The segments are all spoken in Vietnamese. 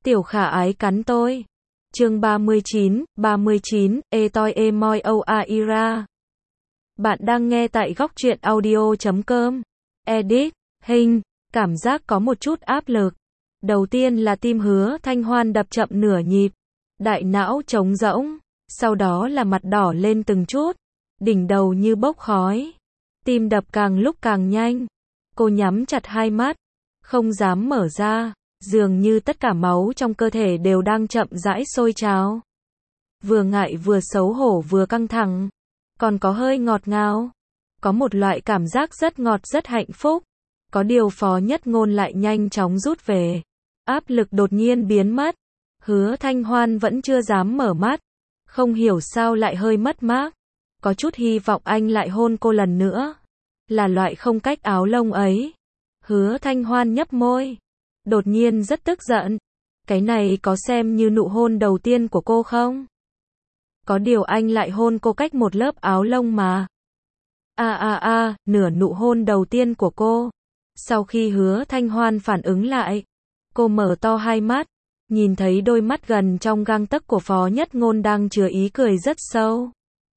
Tiểu Khả Ái cắn tôi. Chương 39, e toi e moi o a ira. Bạn đang nghe tại góc truyện audio.com. Edit, hình, cảm giác có một chút áp lực. Đầu tiên là tim Hứa Thanh Hoan đập chậm nửa nhịp, đại não trống rỗng, sau đó là mặt đỏ lên từng chút, đỉnh đầu như bốc khói, tim đập càng lúc càng nhanh. Cô nhắm chặt hai mắt, không dám mở ra, dường như tất cả máu trong cơ thể đều đang chậm rãi sôi trào. Vừa ngại vừa xấu hổ vừa căng thẳng, còn có hơi ngọt ngào, có một loại cảm giác rất ngọt rất hạnh phúc. Có điều Phó Nhất Ngôn lại nhanh chóng rút về, áp lực đột nhiên biến mất. Hứa Thanh Hoan vẫn chưa dám mở mắt, không hiểu sao lại hơi mất mát, có chút hy vọng anh lại hôn cô lần nữa, là loại không cách áo lông ấy. Hứa Thanh Hoan nhấp môi, đột nhiên rất tức giận, cái này có xem như nụ hôn đầu tiên của cô không? Có điều anh lại hôn cô cách một lớp áo lông mà. Nửa nụ hôn đầu tiên của cô. Sau khi Hứa Thanh Hoan phản ứng lại, cô mở to hai mắt, nhìn thấy đôi mắt gần trong gang tấc của Phó Nhất Ngôn đang chứa ý cười rất sâu.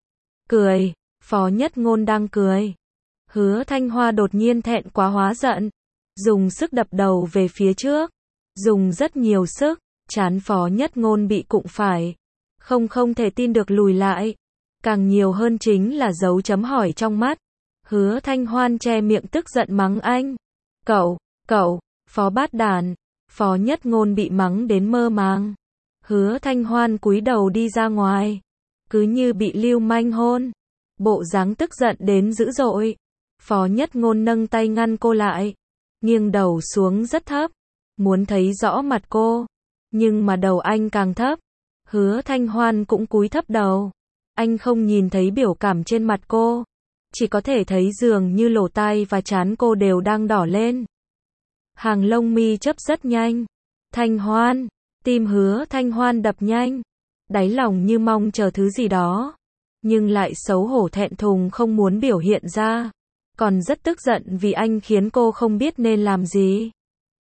Cười, Phó Nhất Ngôn đang cười. Hứa Thanh Hoa đột nhiên thẹn quá hóa giận, dùng sức đập đầu về phía trước, dùng rất nhiều sức, trán Phó Nhất Ngôn bị cụng phải, không thể tin được lùi lại, càng nhiều hơn chính là dấu chấm hỏi trong mắt. Hứa Thanh Hoan che miệng tức giận mắng anh. Cậu, Phó Bát Đản. Phó Nhất Ngôn bị mắng đến mơ màng. Hứa Thanh Hoan cúi đầu đi ra ngoài, cứ như bị lưu manh hôn, bộ dáng tức giận đến dữ dội. Phó Nhất Ngôn nâng tay ngăn cô lại, nghiêng đầu xuống rất thấp, muốn thấy rõ mặt cô, nhưng mà đầu anh càng thấp. Hứa Thanh Hoan cũng cúi thấp đầu, anh không nhìn thấy biểu cảm trên mặt cô, chỉ có thể thấy dường như lỗ tai và trán cô đều đang đỏ lên. Hàng lông mi chớp rất nhanh. Thanh Hoan, tim Hứa Thanh Hoan đập nhanh, đáy lòng như mong chờ thứ gì đó, nhưng lại xấu hổ thẹn thùng không muốn biểu hiện ra, còn rất tức giận vì anh khiến cô không biết nên làm gì.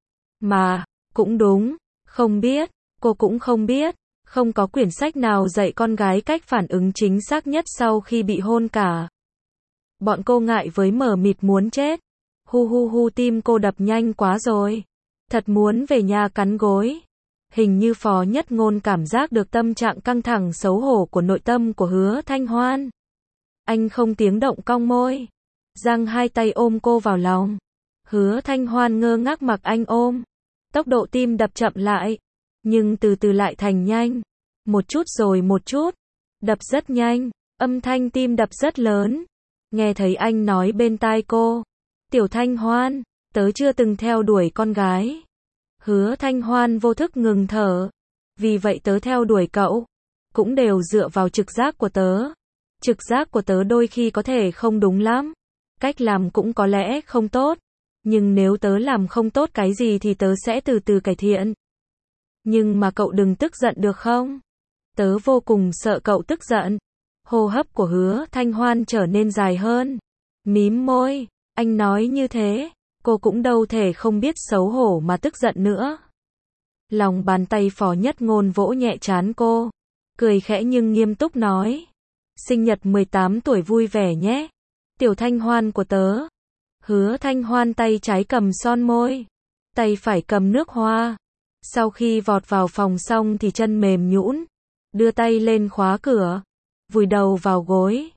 Mà, cũng đúng, không biết, cô cũng không biết, không có quyển sách nào dạy con gái cách phản ứng chính xác nhất sau khi bị hôn cả. Bọn cô ngại với mờ mịt muốn chết. Hu tim cô đập nhanh quá rồi. Thật muốn về nhà cắn gối. Hình như Phó Nhất Ngôn cảm giác được tâm trạng căng thẳng xấu hổ của nội tâm của Hứa Thanh Hoan. Anh không tiếng động cong môi, giang hai tay ôm cô vào lòng. Hứa Thanh Hoan ngơ ngác mặc anh ôm. Tốc độ tim đập chậm lại, nhưng từ từ lại thành nhanh. Một chút rồi một chút. Đập rất nhanh, âm thanh tim đập rất lớn. Nghe thấy anh nói bên tai cô. Tiểu Thanh Hoan, tớ chưa từng theo đuổi con gái. Hứa Thanh Hoan vô thức ngừng thở. Vì vậy tớ theo đuổi cậu, cũng đều dựa vào trực giác của tớ. Trực giác của tớ đôi khi có thể không đúng lắm, cách làm cũng có lẽ không tốt, nhưng nếu tớ làm không tốt cái gì thì tớ sẽ từ từ cải thiện. Nhưng mà cậu đừng tức giận được không? Tớ vô cùng sợ cậu tức giận. Hô hấp của Hứa Thanh Hoan trở nên dài hơn. Mím môi, anh nói như thế, cô cũng đâu thể không biết xấu hổ mà tức giận nữa. Lòng bàn tay Phó Nhất Ngôn vỗ nhẹ trán cô, cười khẽ nhưng nghiêm túc nói. Sinh nhật 18 tuổi vui vẻ nhé, Tiểu Thanh Hoan của tớ. Hứa Thanh Hoan tay trái cầm son môi, tay phải cầm nước hoa. Sau khi vọt vào phòng xong thì chân mềm nhũn, đưa tay lên khóa cửa, vùi đầu vào gối.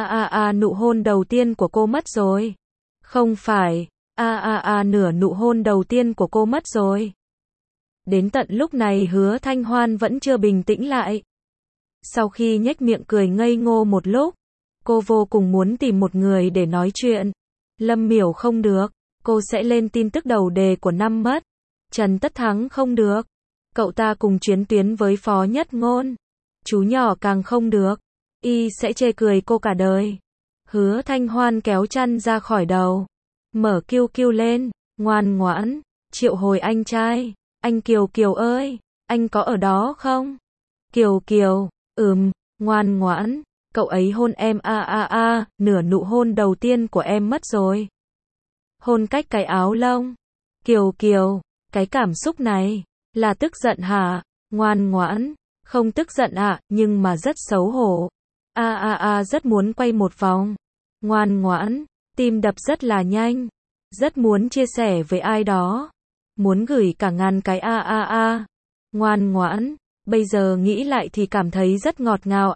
Nụ hôn đầu tiên của cô mất rồi. Không phải, nửa nụ hôn đầu tiên của cô mất rồi. Đến tận lúc này Hứa Thanh Hoan vẫn chưa bình tĩnh lại. Sau khi nhếch miệng cười ngây ngô một lúc, cô vô cùng muốn tìm một người để nói chuyện. Lâm Miểu không được, cô sẽ lên tin tức đầu đề của năm mất. Trần Tất Thắng không được, cậu ta cùng chuyến tuyến với Phó Nhất Ngôn. Chú nhỏ càng không được, y sẽ chê cười cô cả đời. Hứa Thanh Hoan kéo chăn ra khỏi đầu, mở kiu lên, ngoan ngoãn, triệu hồi anh trai. Anh Kiều ơi, anh có ở đó không? Kiều, ngoan ngoãn, cậu ấy hôn em. Nửa nụ hôn đầu tiên của em mất rồi. Hôn cách cái áo lông. Kiều, cái cảm xúc này, Là tức giận hả? Ngoan ngoãn. Không tức giận ạ, nhưng mà rất xấu hổ. Rất muốn quay một vòng. Ngoan ngoãn. Tim đập rất là nhanh. Rất muốn chia sẻ với ai đó. Muốn gửi cả ngàn cái Ngoan ngoãn. Bây giờ nghĩ lại thì cảm thấy rất ngọt ngào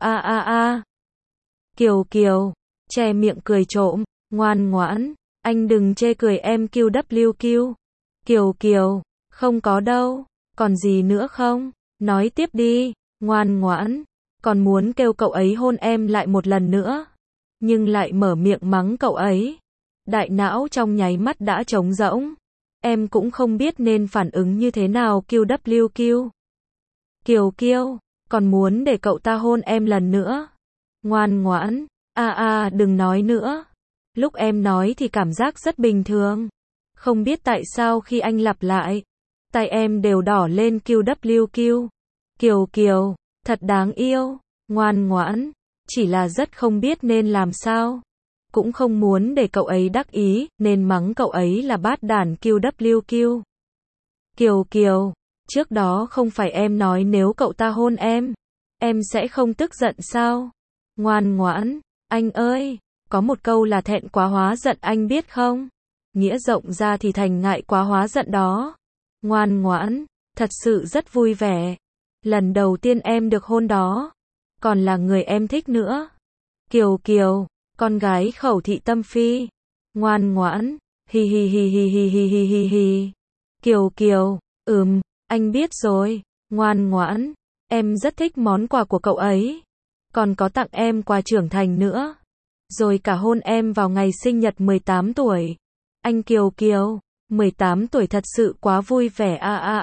Kiều Kiều. Che miệng cười trộm. Ngoan ngoãn. Anh đừng chê cười em QWQ. Kiều Kiều. Không có đâu. Còn gì nữa không? Nói tiếp đi. Ngoan ngoãn. Còn muốn kêu cậu ấy hôn em lại một lần nữa. Nhưng lại mở miệng mắng cậu ấy. Đại não trong nháy mắt đã trống rỗng. Em cũng không biết nên phản ứng như thế nào QWQ. Kiều Kiều. Còn muốn để cậu ta hôn em lần nữa. Ngoan ngoãn. Đừng nói nữa. Lúc em nói thì cảm giác rất bình thường. Không biết tại sao khi anh lặp lại, tay em đều đỏ lên QWQ. Kiều Kiều. Thật đáng yêu. Ngoan ngoãn. Chỉ là rất không biết nên làm sao. Cũng không muốn để cậu ấy đắc ý, nên mắng cậu ấy là bát đản QWQ. Kiều Kiều. Trước đó không phải em nói nếu cậu ta hôn em sẽ không tức giận sao? Ngoan ngoãn. Anh ơi. Có một câu là thẹn quá hóa giận anh biết không? Nghĩa rộng ra thì thành ngại quá hóa giận đó. Ngoan ngoãn. Thật sự rất vui vẻ. Lần đầu tiên em được hôn đó. Còn là người em thích nữa. Kiều Kiều. Con gái khẩu thị tâm phi. Ngoan ngoãn. Hi hi hi hi hi hi hi hi hi. Kiều Kiều. Anh biết rồi. Ngoan ngoãn. Em rất thích món quà của cậu ấy. Còn có tặng em quà trưởng thành nữa. Rồi cả hôn em vào ngày sinh nhật 18 tuổi. Anh Kiều Kiều. 18 tuổi thật sự quá vui vẻ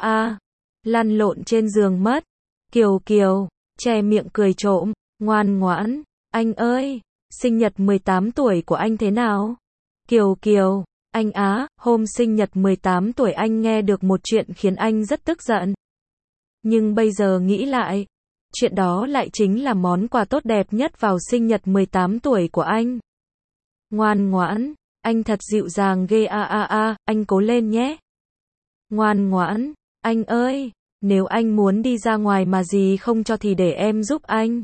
Lăn lộn trên giường mất. Kiều Kiều. Che miệng cười trộm. Ngoan ngoãn. Anh ơi. Sinh nhật 18 tuổi của anh thế nào? Kiều Kiều. Anh hôm sinh nhật 18 tuổi anh nghe được một chuyện khiến anh rất tức giận. Nhưng bây giờ nghĩ lại, chuyện đó lại chính là món quà tốt đẹp nhất vào sinh nhật 18 tuổi của anh. Ngoan ngoãn. Anh thật dịu dàng ghê anh cố lên nhé. Ngoan ngoãn. Anh ơi. Nếu anh muốn đi ra ngoài mà gì không cho thì để em giúp anh.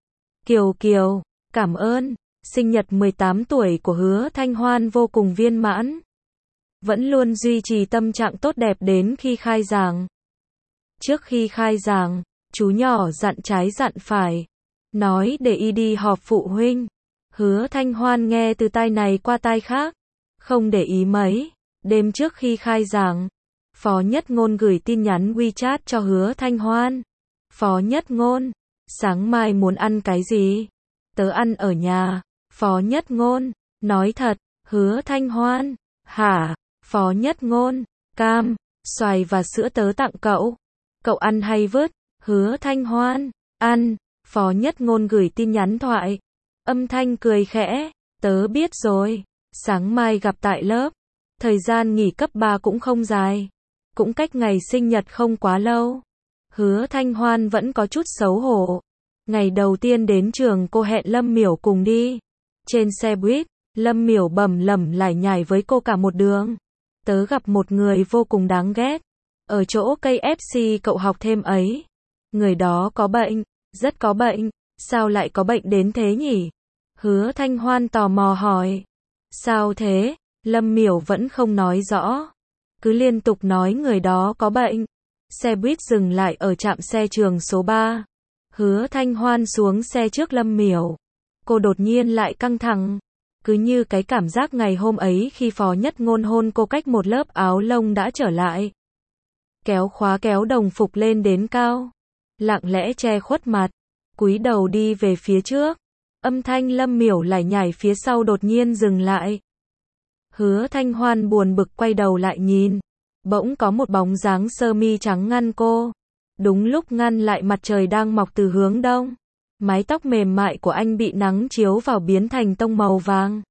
Kiều Kiều. Cảm ơn. Sinh nhật 18 tuổi của Hứa Thanh Hoan vô cùng viên mãn. Vẫn luôn duy trì tâm trạng tốt đẹp đến khi khai giảng. Trước khi khai giảng, chú nhỏ dặn trái dặn phải. Nói để y đi họp phụ huynh. Hứa Thanh Hoan nghe từ tai này qua tai khác. Không để ý mấy. Đêm trước khi khai giảng, Phó Nhất Ngôn gửi tin nhắn WeChat cho Hứa Thanh Hoan. Phó Nhất Ngôn. Sáng mai muốn ăn cái gì? Tớ ăn ở nhà. Phó Nhất Ngôn. Nói thật. Hứa Thanh Hoan. Hả? Phó Nhất Ngôn. Cam, xoài và sữa tớ tặng cậu. Cậu ăn hay vứt? Hứa Thanh Hoan. Ăn. Phó Nhất Ngôn gửi tin nhắn thoại. Âm thanh cười khẽ. Tớ biết rồi. Sáng mai gặp tại lớp. Thời gian nghỉ cấp 3 cũng không dài. Cũng cách ngày sinh nhật không quá lâu. Hứa Thanh Hoan vẫn có chút xấu hổ. Ngày đầu tiên đến trường cô hẹn Lâm Miểu cùng đi. Trên xe buýt, Lâm Miểu bầm lẩm lải nhải với cô cả một đường. Tớ gặp một người vô cùng đáng ghét. Ở chỗ cây FC cậu học thêm ấy. Người đó có bệnh, rất có bệnh. Sao lại có bệnh đến thế nhỉ? Hứa Thanh Hoan tò mò hỏi. Sao thế? Lâm Miểu vẫn không nói rõ. Cứ liên tục nói người đó có bệnh. Xe buýt dừng lại ở trạm xe trường số 3. Hứa Thanh Hoan xuống xe trước Lâm Miểu. Cô đột nhiên lại căng thẳng. Cứ như cái cảm giác ngày hôm ấy khi Phó Nhất Ngôn hôn cô cách một lớp áo lông đã trở lại. Kéo khóa kéo đồng phục lên đến cao. Lặng lẽ che khuất mặt. Cúi đầu đi về phía trước. Âm thanh Lâm Miểu lải nhải phía sau đột nhiên dừng lại. Hứa Thanh Hoan buồn bực quay đầu lại nhìn. Bỗng có một bóng dáng sơ mi trắng ngăn cô. Đúng lúc ngăn lại mặt trời đang mọc từ hướng đông. Mái tóc mềm mại của anh bị nắng chiếu vào biến thành tông màu vàng.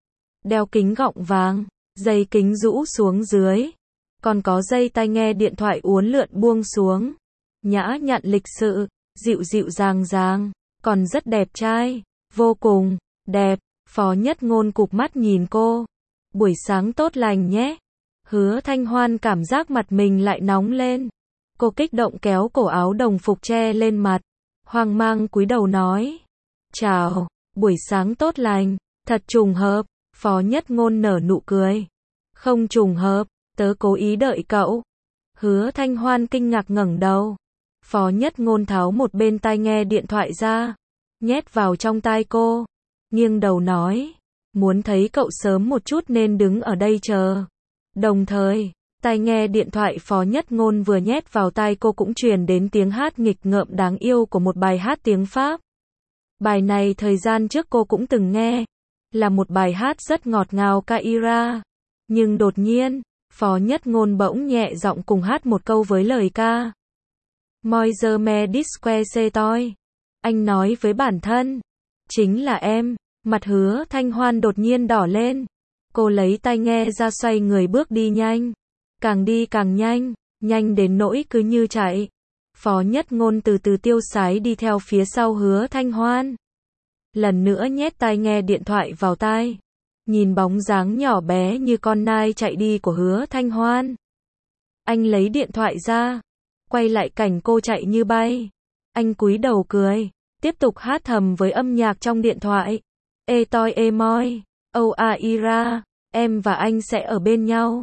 Đeo kính gọng vàng, dây kính rũ xuống dưới. Còn có dây tai nghe điện thoại uốn lượn buông xuống. Nhã nhặn lịch sự, dịu dịu dàng dàng, còn rất đẹp trai, vô cùng đẹp. Phó Nhất Ngôn cụp mắt nhìn cô. Buổi sáng tốt lành nhé. Hứa Thanh Hoan cảm giác mặt mình lại nóng lên. Cô kích động kéo cổ áo đồng phục che lên mặt, hoang mang cúi đầu nói. Chào, buổi sáng tốt lành, thật trùng hợp, Phó Nhất Ngôn nở nụ cười. Không trùng hợp, tớ cố ý đợi cậu. Hứa Thanh Hoan kinh ngạc ngẩng đầu. Phó Nhất Ngôn tháo một bên tai nghe điện thoại ra, nhét vào trong tai cô, nghiêng đầu nói, muốn thấy cậu sớm một chút nên đứng ở đây chờ. Đồng thời, tai nghe điện thoại Phó Nhất Ngôn vừa nhét vào tai cô cũng truyền đến tiếng hát nghịch ngợm đáng yêu của một bài hát tiếng Pháp. Bài này thời gian trước cô cũng từng nghe, là một bài hát rất ngọt ngào Kaira. Nhưng đột nhiên, Phó Nhất Ngôn bỗng nhẹ giọng cùng hát một câu với lời ca. Moi je me disque c'est toi. Anh nói với bản thân, chính là em. Mặt Hứa Thanh Hoan đột nhiên đỏ lên. Cô lấy tai nghe ra xoay người bước đi nhanh. Càng đi càng nhanh, nhanh đến nỗi cứ như chạy. Phó Nhất Ngôn từ từ tiêu sái đi theo phía sau Hứa Thanh Hoan. Lần nữa nhét tai nghe điện thoại vào tai. Nhìn bóng dáng nhỏ bé như con nai chạy đi của Hứa Thanh Hoan. Anh lấy điện thoại ra, quay lại cảnh cô chạy như bay. Anh cúi đầu cười, tiếp tục hát thầm với âm nhạc trong điện thoại. E toi e moi, âu a ira, em và anh sẽ ở bên nhau.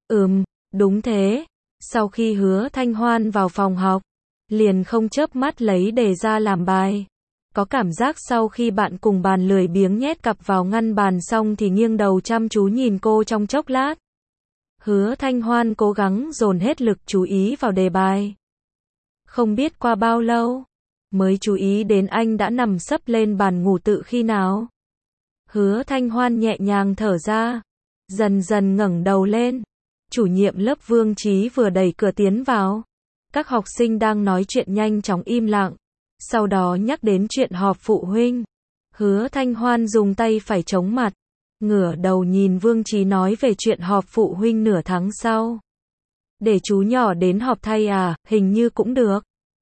Đúng thế. Sau khi Hứa Thanh Hoan vào phòng học, liền không chớp mắt lấy đề ra làm bài. Có cảm giác sau khi bạn cùng bàn lười biếng nhét cặp vào ngăn bàn xong thì nghiêng đầu chăm chú nhìn cô trong chốc lát. Hứa Thanh Hoan cố gắng dồn hết lực chú ý vào đề bài. Không biết qua bao lâu, mới chú ý đến anh đã nằm sấp lên bàn ngủ tự khi nào. Hứa Thanh Hoan nhẹ nhàng thở ra, dần dần ngẩng đầu lên. Chủ nhiệm lớp Vương Chí vừa đẩy cửa tiến vào. Các học sinh đang nói chuyện nhanh chóng im lặng. Sau đó nhắc đến chuyện họp phụ huynh. Hứa Thanh Hoan dùng tay phải chống mặt, ngửa đầu nhìn Vương Chí nói về chuyện họp phụ huynh nửa tháng sau. Để chú nhỏ đến họp thay à, hình như cũng được.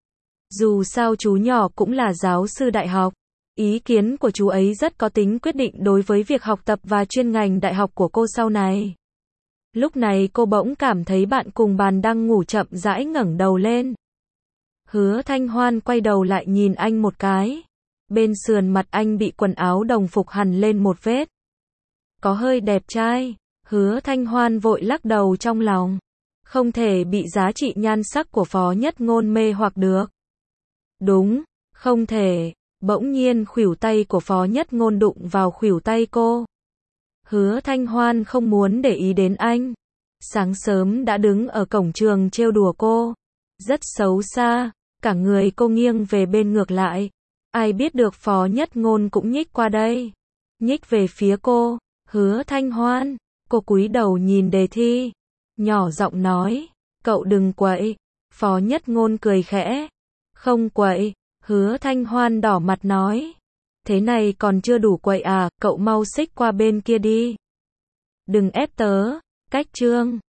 Dù sao chú nhỏ cũng là giáo sư đại học. Ý kiến của chú ấy rất có tính quyết định đối với việc học tập và chuyên ngành đại học của cô sau này. Lúc này cô bỗng cảm thấy bạn cùng bàn đang ngủ chậm rãi ngẩng đầu lên. Hứa Thanh Hoan quay đầu lại nhìn anh một cái. Bên sườn mặt anh bị quần áo đồng phục hằn lên một vết. Có hơi đẹp trai. Hứa Thanh Hoan vội lắc đầu trong lòng. Không thể bị giá trị nhan sắc của Phó Nhất Ngôn mê hoặc được. Đúng, không thể. Bỗng nhiên khuỷu tay của Phó Nhất Ngôn đụng vào khuỷu tay cô. Hứa Thanh Hoan không muốn để ý đến anh. Sáng sớm đã đứng ở cổng trường trêu đùa cô. Rất xấu xa, cả người cô nghiêng về bên ngược lại. Ai biết được Phó Nhất Ngôn cũng nhích qua đây. Nhích về phía cô. Hứa Thanh Hoan. Cô cúi đầu nhìn đề thi. Nhỏ giọng nói. Cậu đừng quậy. Phó Nhất Ngôn cười khẽ. Không quậy. Hứa Thanh Hoan đỏ mặt nói. Thế này còn chưa đủ quậy à, cậu mau xích qua bên kia đi. Đừng ép tớ. Cách chương.